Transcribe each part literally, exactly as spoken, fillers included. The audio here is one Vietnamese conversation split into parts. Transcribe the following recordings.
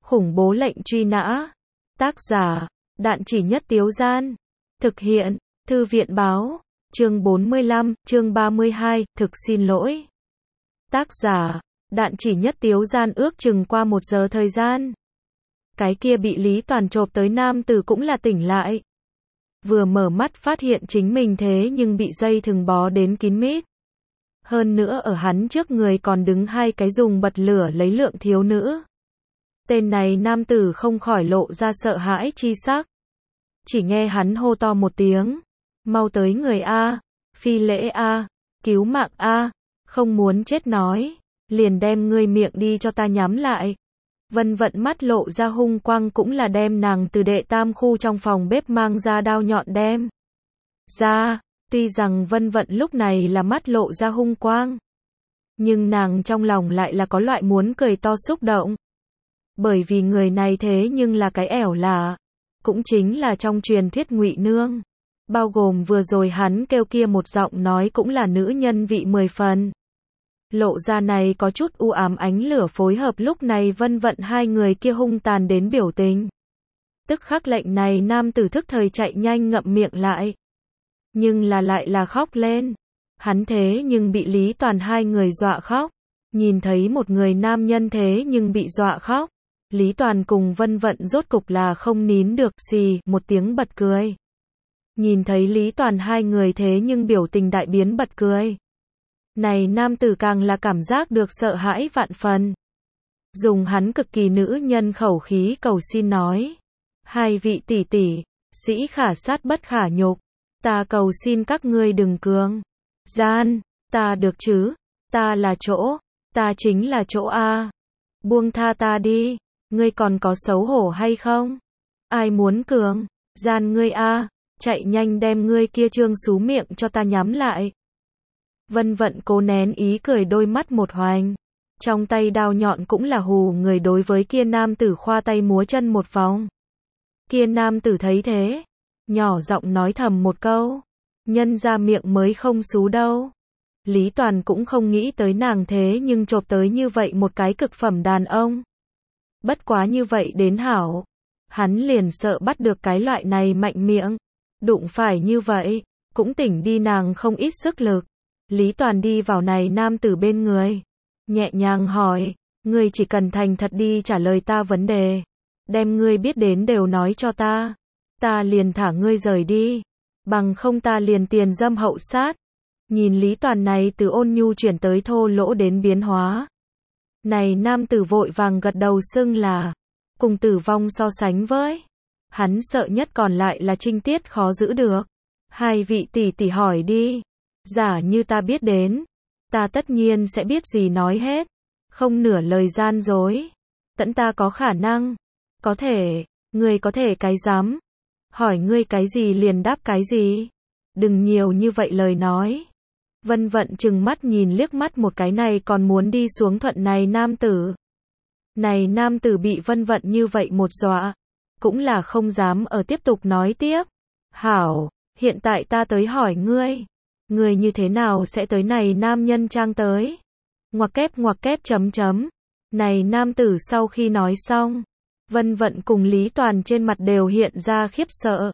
Khủng bố lệnh truy nã. Tác giả, Đạn Chỉ Nhất Tiếu Gian. Thực hiện, Thư viện báo. Chương bốn mươi lăm, chương ba mươi hai, thực xin lỗi. Tác giả, Đạn Chỉ Nhất Tiếu Gian. Ước chừng qua một giờ thời gian, cái kia bị Lý Toàn chộp tới nam tử cũng là tỉnh lại. Vừa mở mắt phát hiện chính mình thế nhưng bị dây thừng bó đến kín mít. Hơn nữa ở hắn trước người còn đứng hai cái dùng bật lửa lấy lượng thiếu nữ. Tên này nam tử không khỏi lộ ra sợ hãi chi sắc. Chỉ nghe hắn hô to một tiếng. Mau tới người A, phi lễ A, cứu mạng A, không muốn chết nói. Liền đem ngươi miệng đi cho ta nhắm lại. Vân Vận mắt lộ ra hung quang cũng là đem nàng từ đệ tam khu trong phòng bếp mang ra đao nhọn đem ra. Tuy rằng Vân Vận lúc này là mắt lộ ra hung quang, nhưng nàng trong lòng lại là có loại muốn cười to xúc động. Bởi vì người này thế nhưng là cái ẻo lả, cũng chính là trong truyền thuyết Ngụy Nương. Bao gồm vừa rồi hắn kêu kia một giọng nói cũng là nữ nhân vị mười phần. Lộ ra này có chút u ám ánh lửa phối hợp lúc này Vân Vận hai người kia hung tàn đến biểu tình. Tức khắc lệnh này nam tử thức thời chạy nhanh ngậm miệng lại. Nhưng là lại là khóc lên. Hắn thế nhưng bị Lý Toàn hai người dọa khóc. Nhìn thấy một người nam nhân thế nhưng bị dọa khóc. Lý Toàn cùng Vân Vận rốt cục là không nín được, xì một tiếng bật cười. Nhìn thấy Lý Toàn hai người thế nhưng biểu tình đại biến bật cười. Này nam tử càng là cảm giác được sợ hãi vạn phần. Dùng hắn cực kỳ nữ nhân khẩu khí cầu xin nói. Hai vị tỷ tỷ, sĩ khả sát bất khả nhục. Ta cầu xin các ngươi đừng cường gian, ta được chứ, ta là chỗ, ta chính là chỗ A. Buông tha ta đi, ngươi còn có xấu hổ hay không? Ai muốn cường gian ngươi A, chạy nhanh đem ngươi kia trương xú miệng cho ta nhắm lại. Vân Vận cố nén ý cười đôi mắt một hoành. Trong tay đao nhọn cũng là hù người đối với kia nam tử khoa tay múa chân một vòng. Kia nam tử thấy thế, nhỏ giọng nói thầm một câu. Nhân ra miệng mới không xú đâu. Lý Toàn cũng không nghĩ tới nàng thế nhưng chộp tới như vậy một cái cực phẩm đàn ông. Bất quá như vậy đến hảo. Hắn liền sợ bắt được cái loại này mạnh miệng. Đụng phải như vậy, cũng tỉnh đi nàng không ít sức lực. Lý Toàn đi vào này nam tử bên người. Nhẹ nhàng hỏi, ngươi chỉ cần thành thật đi trả lời ta vấn đề. Đem ngươi biết đến đều nói cho ta. Ta liền thả ngươi rời đi. Bằng không ta liền tiền dâm hậu sát. Nhìn Lý Toàn này từ ôn nhu chuyển tới thô lỗ đến biến hóa. Này nam tử vội vàng gật đầu xưng là. Cùng tử vong so sánh với. Hắn sợ nhất còn lại là trinh tiết khó giữ được. Hai vị tỷ tỷ hỏi đi. Giả như ta biết đến. Ta tất nhiên sẽ biết gì nói hết. Không nửa lời gian dối. Tẫn ta có khả năng. Có thể. Ngươi có thể cái dám. Hỏi ngươi cái gì liền đáp cái gì. Đừng nhiều như vậy lời nói. Vân Vận chừng mắt nhìn liếc mắt một cái này còn muốn đi xuống thuận này nam tử. Này nam tử bị Vân Vận như vậy một dọa. Cũng là không dám ở tiếp tục nói tiếp. Hảo, hiện tại ta tới hỏi ngươi. Ngươi như thế nào sẽ tới này nam nhân trang tới? Ngoặc kép ngoặc kép chấm chấm. Này nam tử sau khi nói xong. Vân Vận cùng Lý Toàn trên mặt đều hiện ra khiếp sợ.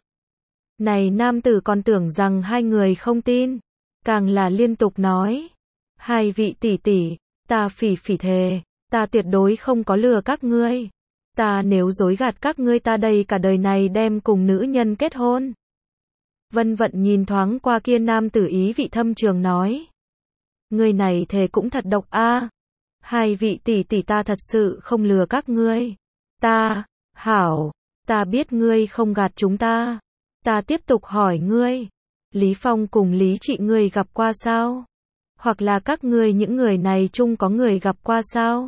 Này nam tử còn tưởng rằng hai người không tin. Càng là liên tục nói. Hai vị tỷ tỷ, ta phỉ phỉ thề. Ta tuyệt đối không có lừa các ngươi. Ta nếu dối gạt các ngươi ta đây cả đời này đem cùng nữ nhân kết hôn. Vân Vận nhìn thoáng qua kia nam tử ý vị thâm trường nói. Người này thề cũng thật độc a. Hai vị tỷ tỷ ta thật sự không lừa các ngươi. Ta, hảo, ta biết ngươi không gạt chúng ta. Ta tiếp tục hỏi ngươi. Lý Phong cùng Lý Trị ngươi gặp qua sao? Hoặc là các ngươi những người này chung có người gặp qua sao?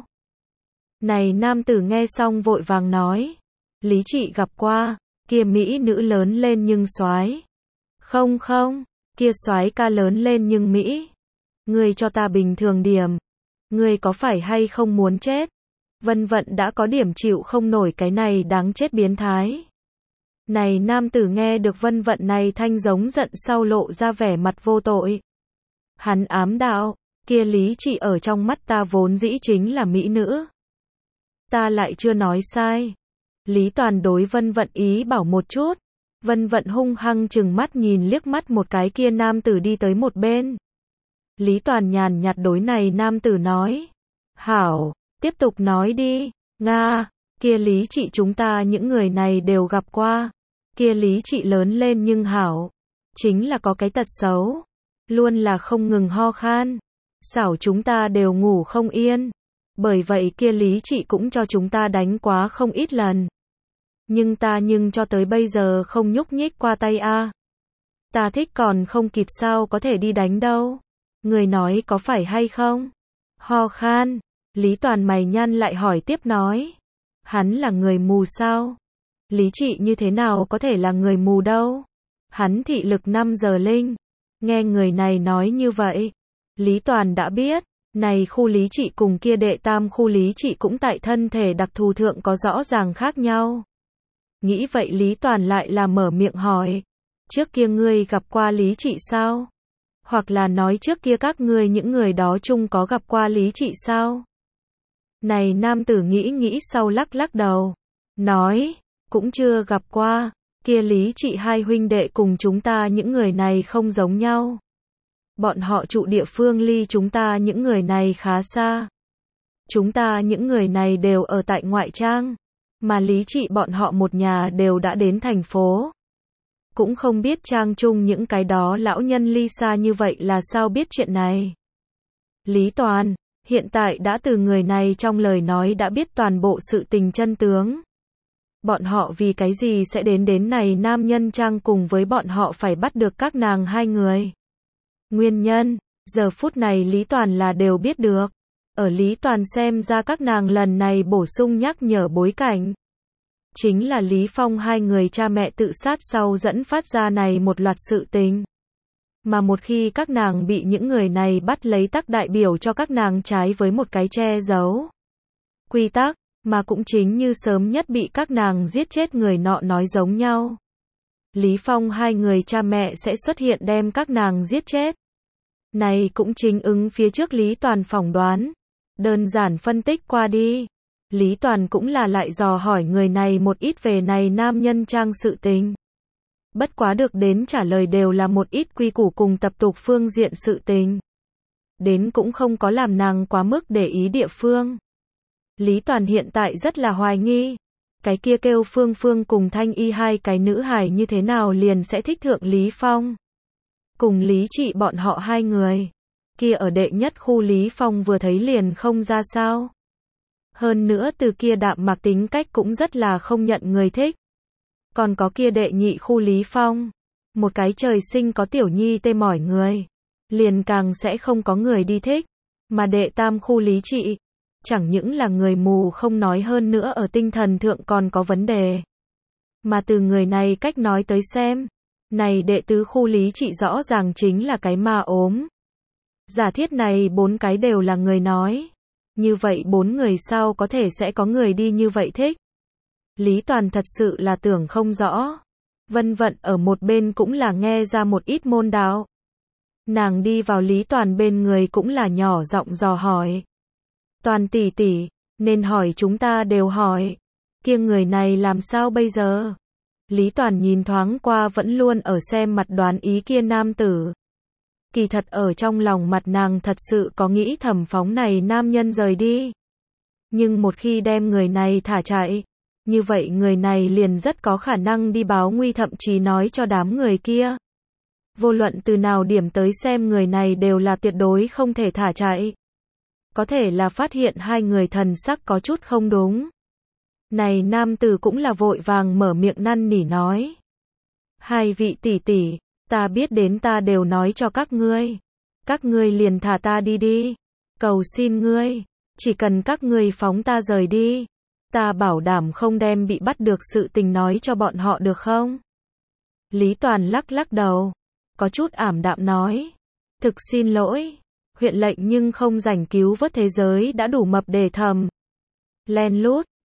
Này nam tử nghe xong vội vàng nói. Lý Trị gặp qua, kia mỹ nữ lớn lên nhưng soái. Không không, kia soái ca lớn lên nhưng mỹ. Ngươi cho ta bình thường điểm. Ngươi có phải hay không muốn chết? Vân Vận đã có điểm chịu không nổi cái này đáng chết biến thái. Này nam tử nghe được Vân Vận này thanh giống giận sau lộ ra vẻ mặt vô tội. Hắn ám đạo, kia Lý Trị ở trong mắt ta vốn dĩ chính là mỹ nữ. ta lại chưa nói sai. Lý Toàn đối Vân Vận ý bảo một chút. Vân Vận hung hăng chừng mắt nhìn liếc mắt một cái kia nam tử đi tới một bên. Lý Toàn nhàn nhạt đối này nam tử nói. Hảo, tiếp tục nói đi. Nga, kia Lý chị chúng ta những người này đều gặp qua. Kia Lý chị lớn lên nhưng hảo. Chính là có cái tật xấu. Luôn là không ngừng ho khan. Xảo chúng ta đều ngủ không yên. Bởi vậy kia Lý chị cũng cho chúng ta đánh quá không ít lần. Nhưng ta nhưng cho tới bây giờ không nhúc nhích qua tay a. Ta thích còn không kịp sao có thể đi đánh đâu. Người nói có phải hay không? Ho khan. Lý Toàn mày nhăn lại hỏi tiếp nói. Hắn là người mù sao? Lý chị như thế nào có thể là người mù đâu? Hắn thị lực năm giờ linh. Nghe người này nói như vậy. Lý Toàn đã biết. Này khu Lý chị cùng kia đệ tam khu Lý chị cũng tại thân thể đặc thù thượng có rõ ràng khác nhau. Nghĩ vậy Lý Toàn lại là mở miệng hỏi. Trước kia ngươi gặp qua Lý chị sao? Hoặc là nói trước kia các ngươi những người đó chung có gặp qua Lý chị sao? Này nam tử nghĩ nghĩ sau lắc lắc đầu. Nói, cũng chưa gặp qua. Kia Lý chị hai huynh đệ cùng chúng ta những người này không giống nhau. Bọn họ trụ địa phương ly chúng ta những người này khá xa. Chúng ta những người này đều ở tại ngoại trang. Mà Lý chị bọn họ một nhà đều đã đến thành phố. Cũng không biết trang chung những cái đó lão nhân ly xa như vậy là sao biết chuyện này. Lý Toàn, hiện tại đã từ người này trong lời nói đã biết toàn bộ sự tình chân tướng. Bọn họ vì cái gì sẽ đến đến này nam nhân trang cùng với bọn họ phải bắt được các nàng hai người. Nguyên nhân, giờ phút này Lý Toàn là đều biết được. Ở Lý Toàn xem ra các nàng lần này bổ sung nhắc nhở bối cảnh. Chính là Lý Phong hai người cha mẹ tự sát sau dẫn phát ra này một loạt sự tình. Mà một khi các nàng bị những người này bắt lấy tắc đại biểu cho các nàng trái với một cái che giấu quy tắc, mà cũng chính như sớm nhất bị các nàng giết chết người nọ nói giống nhau. Lý Phong hai người cha mẹ sẽ xuất hiện đem các nàng giết chết. Này cũng chính ứng phía trước Lý Toàn phỏng đoán. Đơn giản phân tích qua đi. Lý Toàn cũng là lại dò hỏi người này một ít về này nam nhân trang sự tình. Bất quá được đến trả lời đều là một ít quy củ cùng tập tục phương diện sự tình. Đến cũng không có làm nàng quá mức để ý địa phương. Lý Toàn hiện tại rất là hoài nghi. Cái kia kêu Phương Phương cùng Thanh Y hai cái nữ hài như thế nào liền sẽ thích thượng Lý Phong. Cùng Lý chị bọn họ hai người. Kia ở đệ nhất khu Lý Phong vừa thấy liền không ra sao. Hơn nữa từ kia đạm mạc tính cách cũng rất là không nhận người thích. Còn có kia đệ nhị khu Lý Phong. Một cái trời sinh có tiểu nhi tê mỏi người. Liền càng sẽ không có người đi thích. Mà đệ tam khu Lý chị. Chẳng những là người mù không nói hơn nữa ở tinh thần thượng còn có vấn đề. Mà từ người này cách nói tới xem. Này đệ tứ khu Lý chị rõ ràng chính là cái ma ốm. Giả thiết này bốn cái đều là người nói. Như vậy bốn người sao có thể sẽ có người đi như vậy thích. Lý Toàn thật sự là tưởng không rõ. Vân Vận ở một bên cũng là nghe ra một ít môn đạo. Nàng đi vào Lý Toàn bên người cũng là nhỏ giọng dò hỏi. Toàn tỷ tỷ, nên hỏi chúng ta đều hỏi. Kia người này làm sao bây giờ? Lý Toàn nhìn thoáng qua vẫn luôn ở xem mặt đoán ý kia nam tử. Kỳ thật ở trong lòng mặt nàng thật sự có nghĩ thầm phóng này nam nhân rời đi. Nhưng một khi đem người này thả chạy, như vậy người này liền rất có khả năng đi báo nguy thậm chí nói cho đám người kia. Vô luận từ nào điểm tới xem người này đều là tuyệt đối không thể thả chạy. Có thể là phát hiện hai người thần sắc có chút không đúng. Này nam tử cũng là vội vàng mở miệng năn nỉ nói. Hai vị tỷ tỷ, ta biết đến ta đều nói cho các ngươi. Các ngươi liền thả ta đi đi. Cầu xin ngươi, chỉ cần các ngươi phóng ta rời đi. Ta bảo đảm không đem bị bắt được sự tình nói cho bọn họ được không? Lý Toàn lắc lắc đầu. Có chút ảm đạm nói. Thực xin lỗi. Huyện lệnh nhưng không rảnh cứu vớt thế giới đã đủ mập để thầm. Len lút.